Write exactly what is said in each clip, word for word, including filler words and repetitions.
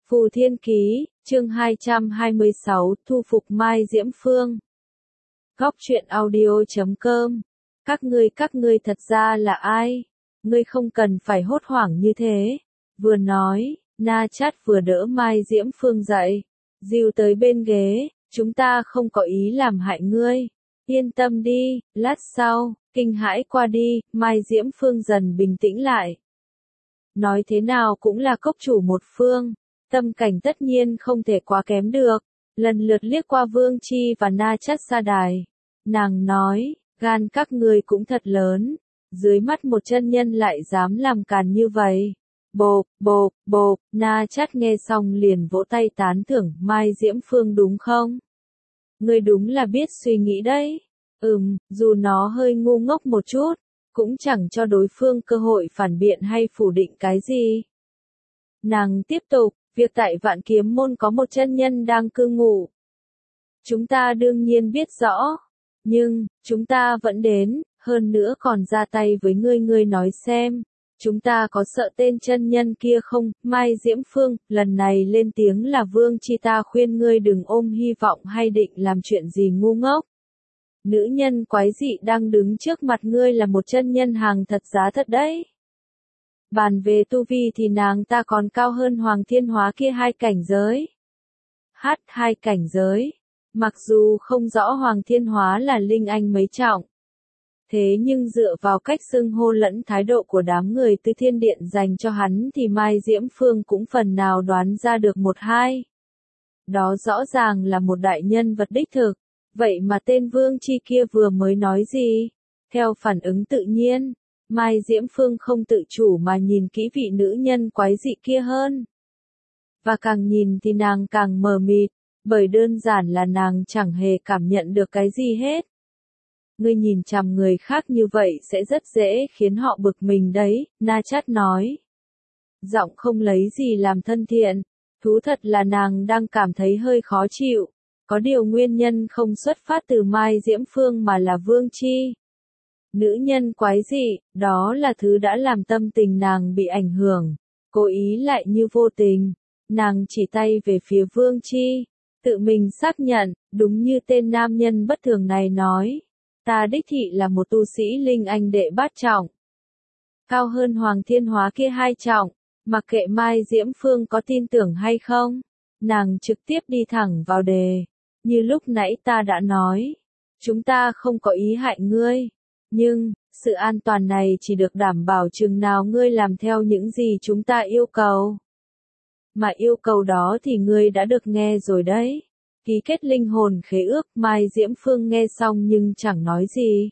Phù Thiên Ký, chương hai trăm hai mươi sáu, thu phục Mai Diễm Phương. Góc truyện audio chấm com. Các ngươi các ngươi thật ra là ai? Ngươi không cần phải hốt hoảng như thế. Vừa nói, Na Chát vừa đỡ Mai Diễm Phương dậy, dìu tới bên ghế, chúng ta không có ý làm hại ngươi. Yên tâm đi, lát sau, kinh hãi qua đi, Mai Diễm Phương dần bình tĩnh lại. Nói thế nào cũng là cốc chủ một phương. Tâm cảnh tất nhiên không thể quá kém được, lần lượt liếc qua Vương Chi và Na Chát sa đài. Nàng nói, gan các ngươi cũng thật lớn, dưới mắt một chân nhân lại dám làm càn như vậy. Bộp, bộp, bộp, Na Chát nghe xong liền vỗ tay tán thưởng, Mai Diễm Phương đúng không? Ngươi đúng là biết suy nghĩ đấy. Ừm, dù nó hơi ngu ngốc một chút, cũng chẳng cho đối phương cơ hội phản biện hay phủ định cái gì. Nàng tiếp tục. Việc tại Vạn Kiếm Môn có một chân nhân đang cư ngụ. Chúng ta đương nhiên biết rõ. Nhưng, chúng ta vẫn đến, hơn nữa còn ra tay với ngươi ngươi nói xem. Chúng ta có sợ tên chân nhân kia không? Mai Diễm Phương, lần này lên tiếng là Vương Chi, ta khuyên ngươi đừng ôm hy vọng hay định làm chuyện gì ngu ngốc. Nữ nhân quái dị đang đứng trước mặt ngươi là một chân nhân hàng thật giá thật đấy. Bàn về tu vi thì nàng ta còn cao hơn Hoàng Thiên Hóa kia hai cảnh giới. Hát hai cảnh giới. Mặc dù không rõ Hoàng Thiên Hóa là linh anh mấy trọng. Thế nhưng dựa vào cách xưng hô lẫn thái độ của đám người Tứ Thiên Điện dành cho hắn thì Mai Diễm Phương cũng phần nào đoán ra được một hai. Đó rõ ràng là một đại nhân vật đích thực. Vậy mà tên Vương Chi kia vừa mới nói gì? Theo phản ứng tự nhiên. Mai Diễm Phương không tự chủ mà nhìn kỹ vị nữ nhân quái dị kia hơn. Và càng nhìn thì nàng càng mờ mịt, bởi đơn giản là nàng chẳng hề cảm nhận được cái gì hết. Ngươi nhìn chằm người khác như vậy sẽ rất dễ khiến họ bực mình đấy, Na Chát nói. Giọng không lấy gì làm thân thiện, thú thật là nàng đang cảm thấy hơi khó chịu. Có điều nguyên nhân không xuất phát từ Mai Diễm Phương mà là Vương Chi. Nữ nhân quái dị, đó là thứ đã làm tâm tình nàng bị ảnh hưởng, cố ý lại như vô tình. Nàng chỉ tay về phía Vương Chi, tự mình xác nhận, đúng như tên nam nhân bất thường này nói. Ta đích thị là một tu sĩ linh anh đệ bát trọng. Cao hơn Hoàng Thiên Hóa kia hai trọng, mặc kệ Mai Diễm Phương có tin tưởng hay không. Nàng trực tiếp đi thẳng vào đề, như lúc nãy ta đã nói. Chúng ta không có ý hại ngươi. Nhưng, sự an toàn này chỉ được đảm bảo chừng nào ngươi làm theo những gì chúng ta yêu cầu. Mà yêu cầu đó thì ngươi đã được nghe rồi đấy. Ký kết linh hồn khế ước, Mai Diễm Phương nghe xong nhưng chẳng nói gì.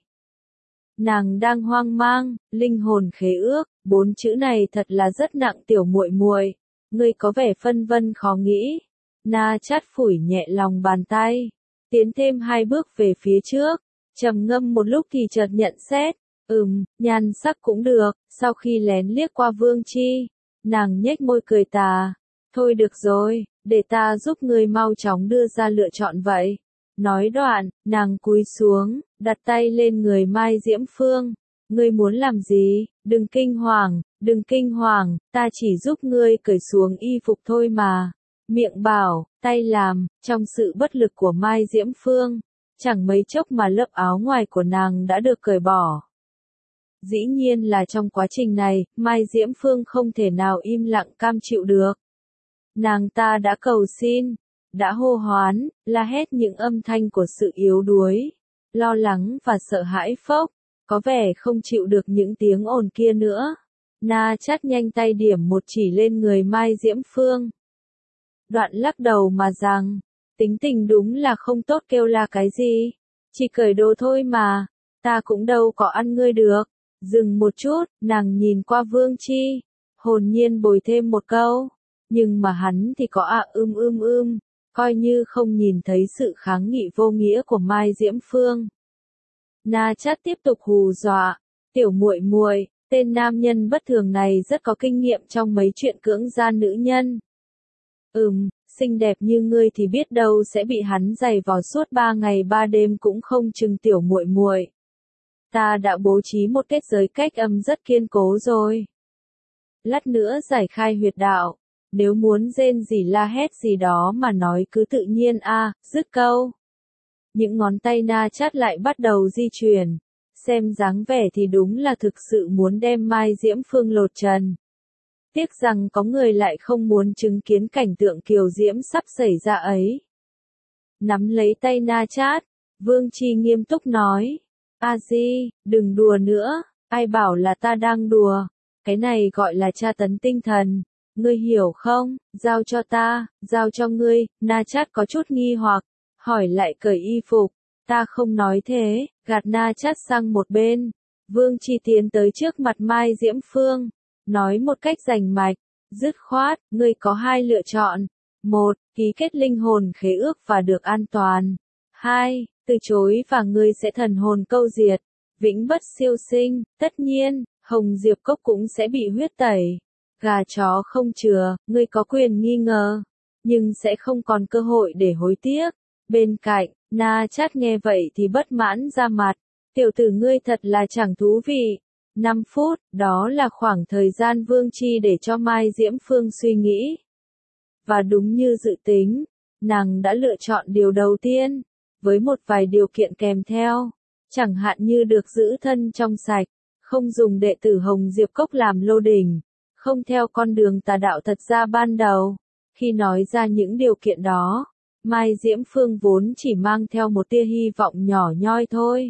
Nàng đang hoang mang, linh hồn khế ước, bốn chữ này thật là rất nặng tiểu muội muội. Ngươi có vẻ phân vân khó nghĩ. Na Chát phủi nhẹ lòng bàn tay, tiến thêm hai bước về phía trước. Trầm ngâm một lúc thì chợt nhận xét, ừm, nhan sắc cũng được. Sau khi lén liếc qua Vương Chi, nàng nhếch môi cười tà, thôi được rồi, để ta giúp ngươi mau chóng đưa ra lựa chọn vậy. Nói đoạn, nàng cúi xuống, đặt tay lên người Mai Diễm Phương, ngươi muốn làm gì? Đừng kinh hoàng, đừng kinh hoàng, ta chỉ giúp ngươi cởi xuống y phục thôi mà. Miệng bảo, tay làm, trong sự bất lực của Mai Diễm Phương. Chẳng mấy chốc mà lớp áo ngoài của nàng đã được cởi bỏ. Dĩ nhiên là trong quá trình này, Mai Diễm Phương không thể nào im lặng cam chịu được. Nàng ta đã cầu xin, đã hô hoán, la hét những âm thanh của sự yếu đuối, lo lắng và sợ hãi phốc, có vẻ không chịu được những tiếng ồn kia nữa. Na Chát nhanh tay điểm một chỉ lên người Mai Diễm Phương. Đoạn lắc đầu mà rằng, tính tình đúng là không tốt kêu là cái gì, chỉ cởi đồ thôi mà, ta cũng đâu có ăn ngươi được. Dừng một chút, nàng nhìn qua Vương Chi, hồn nhiên bồi thêm một câu, nhưng mà hắn thì có ạ à ưm ưm ưm, coi như không nhìn thấy sự kháng nghị vô nghĩa của Mai Diễm Phương. Na Chát tiếp tục hù dọa, tiểu muội muội, tên nam nhân bất thường này rất có kinh nghiệm trong mấy chuyện cưỡng gian nữ nhân. Ừm, xinh đẹp như ngươi thì biết đâu sẽ bị hắn giày vò suốt ba ngày ba đêm cũng không chừng tiểu muội muội. Ta đã bố trí một kết giới cách âm rất kiên cố rồi. Lát nữa giải khai huyệt đạo, Nếu muốn rên gì la hét gì đó mà nói cứ tự nhiên a, dứt câu. Những ngón tay Na Chát lại bắt đầu di chuyển. Xem dáng vẻ thì đúng là thực sự muốn đem Mai Diễm Phương lột trần. Tiếc rằng có người lại không muốn chứng kiến cảnh tượng kiều diễm sắp xảy ra ấy. Nắm lấy tay Na Chát, Vương Chi nghiêm túc nói. A Di, đừng đùa nữa, ai bảo là ta đang đùa. Cái này gọi là tra tấn tinh thần. Ngươi hiểu không, giao cho ta, giao cho ngươi. Na Chát có chút nghi hoặc, hỏi lại cởi y phục. Ta không nói thế, gạt Na Chát sang một bên. Vương Chi tiến tới trước mặt Mai Diễm Phương, nói một cách rành mạch, dứt khoát, ngươi có hai lựa chọn. Một, ký kết linh hồn khế ước và được an toàn. Hai, từ chối và ngươi sẽ thần hồn câu diệt, vĩnh bất siêu sinh. Tất nhiên, Hồng Diệp Cốc cũng sẽ bị huyết tẩy. Gà chó không chừa, ngươi có quyền nghi ngờ, nhưng sẽ không còn cơ hội để hối tiếc. Bên cạnh, Na Chát nghe vậy thì bất mãn ra mặt. Tiểu tử ngươi thật là chẳng thú vị. năm phút, đó là khoảng thời gian Vương Chi để cho Mai Diễm Phương suy nghĩ. Và đúng như dự tính, nàng đã lựa chọn điều đầu tiên, với một vài điều kiện kèm theo. Chẳng hạn như được giữ thân trong sạch, không dùng đệ tử Hồng Diệp Cốc làm lô đỉnh, không theo con đường tà đạo thật ra ban đầu. Khi nói ra những điều kiện đó, Mai Diễm Phương vốn chỉ mang theo một tia hy vọng nhỏ nhoi thôi.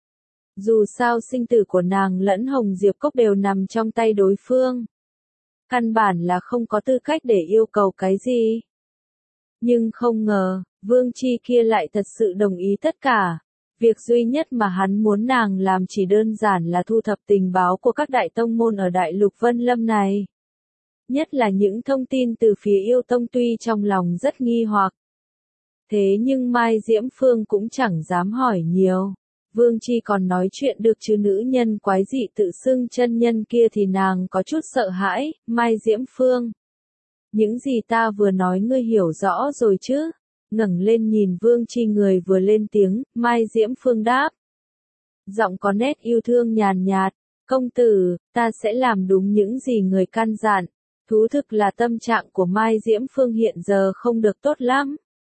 Dù sao sinh tử của nàng lẫn Hồng Diệp Cốc đều nằm trong tay đối phương. Căn bản là không có tư cách để yêu cầu cái gì. Nhưng không ngờ, Vương Chi kia lại thật sự đồng ý tất cả. Việc duy nhất mà hắn muốn nàng làm chỉ đơn giản là thu thập tình báo của các đại tông môn ở Đại Lục Vân Lâm này. Nhất là những thông tin từ phía yêu tông tuy trong lòng rất nghi hoặc. Thế nhưng Mai Diễm Phương cũng chẳng dám hỏi nhiều. Vương Chi còn nói chuyện được chứ nữ nhân quái dị tự xưng chân nhân kia thì nàng có chút sợ hãi. Mai Diễm Phương, những gì ta vừa nói ngươi hiểu rõ rồi chứ? Ngẩng lên nhìn Vương Chi người vừa lên tiếng, Mai Diễm Phương đáp. Giọng có nét yêu thương nhàn nhạt, công tử, ta sẽ làm đúng những gì người căn dặn. Thú thực là tâm trạng của Mai Diễm Phương hiện giờ không được tốt lắm.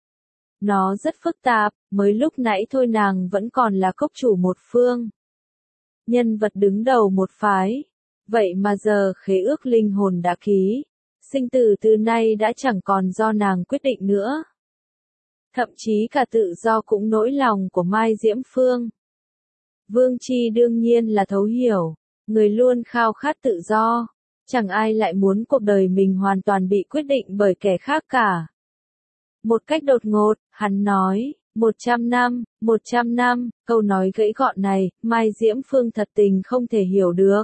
Nó rất phức tạp, mới lúc nãy thôi nàng vẫn còn là cốc chủ một phương. Nhân vật đứng đầu một phái. Vậy mà giờ khế ước linh hồn đã ký. Sinh tử từ nay đã chẳng còn do nàng quyết định nữa. Thậm chí cả tự do cũng nỗi lòng của Mai Diễm Phương. Vương Chi đương nhiên là thấu hiểu. Người luôn khao khát tự do. Chẳng ai lại muốn cuộc đời mình hoàn toàn bị quyết định bởi kẻ khác cả. Một cách đột ngột, hắn nói, một trăm năm, một trăm năm, câu nói gãy gọn này, Mai Diễm Phương thật tình không thể hiểu được.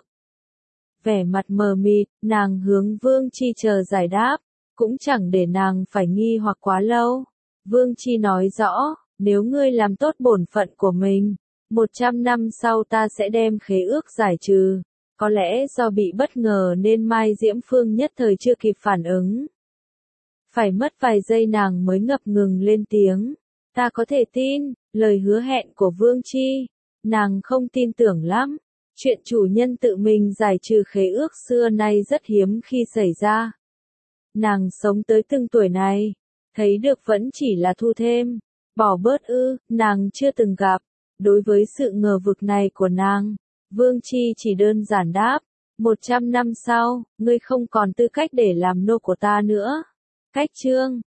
Vẻ mặt mờ mịt, nàng hướng Vương Chi chờ giải đáp, cũng chẳng để nàng phải nghi hoặc quá lâu. Vương Chi nói rõ, nếu ngươi làm tốt bổn phận của mình, một trăm năm sau ta sẽ đem khế ước giải trừ. Có lẽ do bị bất ngờ nên Mai Diễm Phương nhất thời chưa kịp phản ứng. Phải mất vài giây nàng mới ngập ngừng lên tiếng. Ta có thể tin, lời hứa hẹn của Vương Chi. Nàng không tin tưởng lắm. Chuyện chủ nhân tự mình giải trừ khế ước xưa nay rất hiếm khi xảy ra. Nàng sống tới từng tuổi này, thấy được vẫn chỉ là thu thêm. Bỏ bớt ư, nàng chưa từng gặp. Đối với sự ngờ vực này của nàng, Vương Chi chỉ đơn giản đáp. Một trăm năm sau, ngươi không còn tư cách để làm nô của ta nữa. Cách chương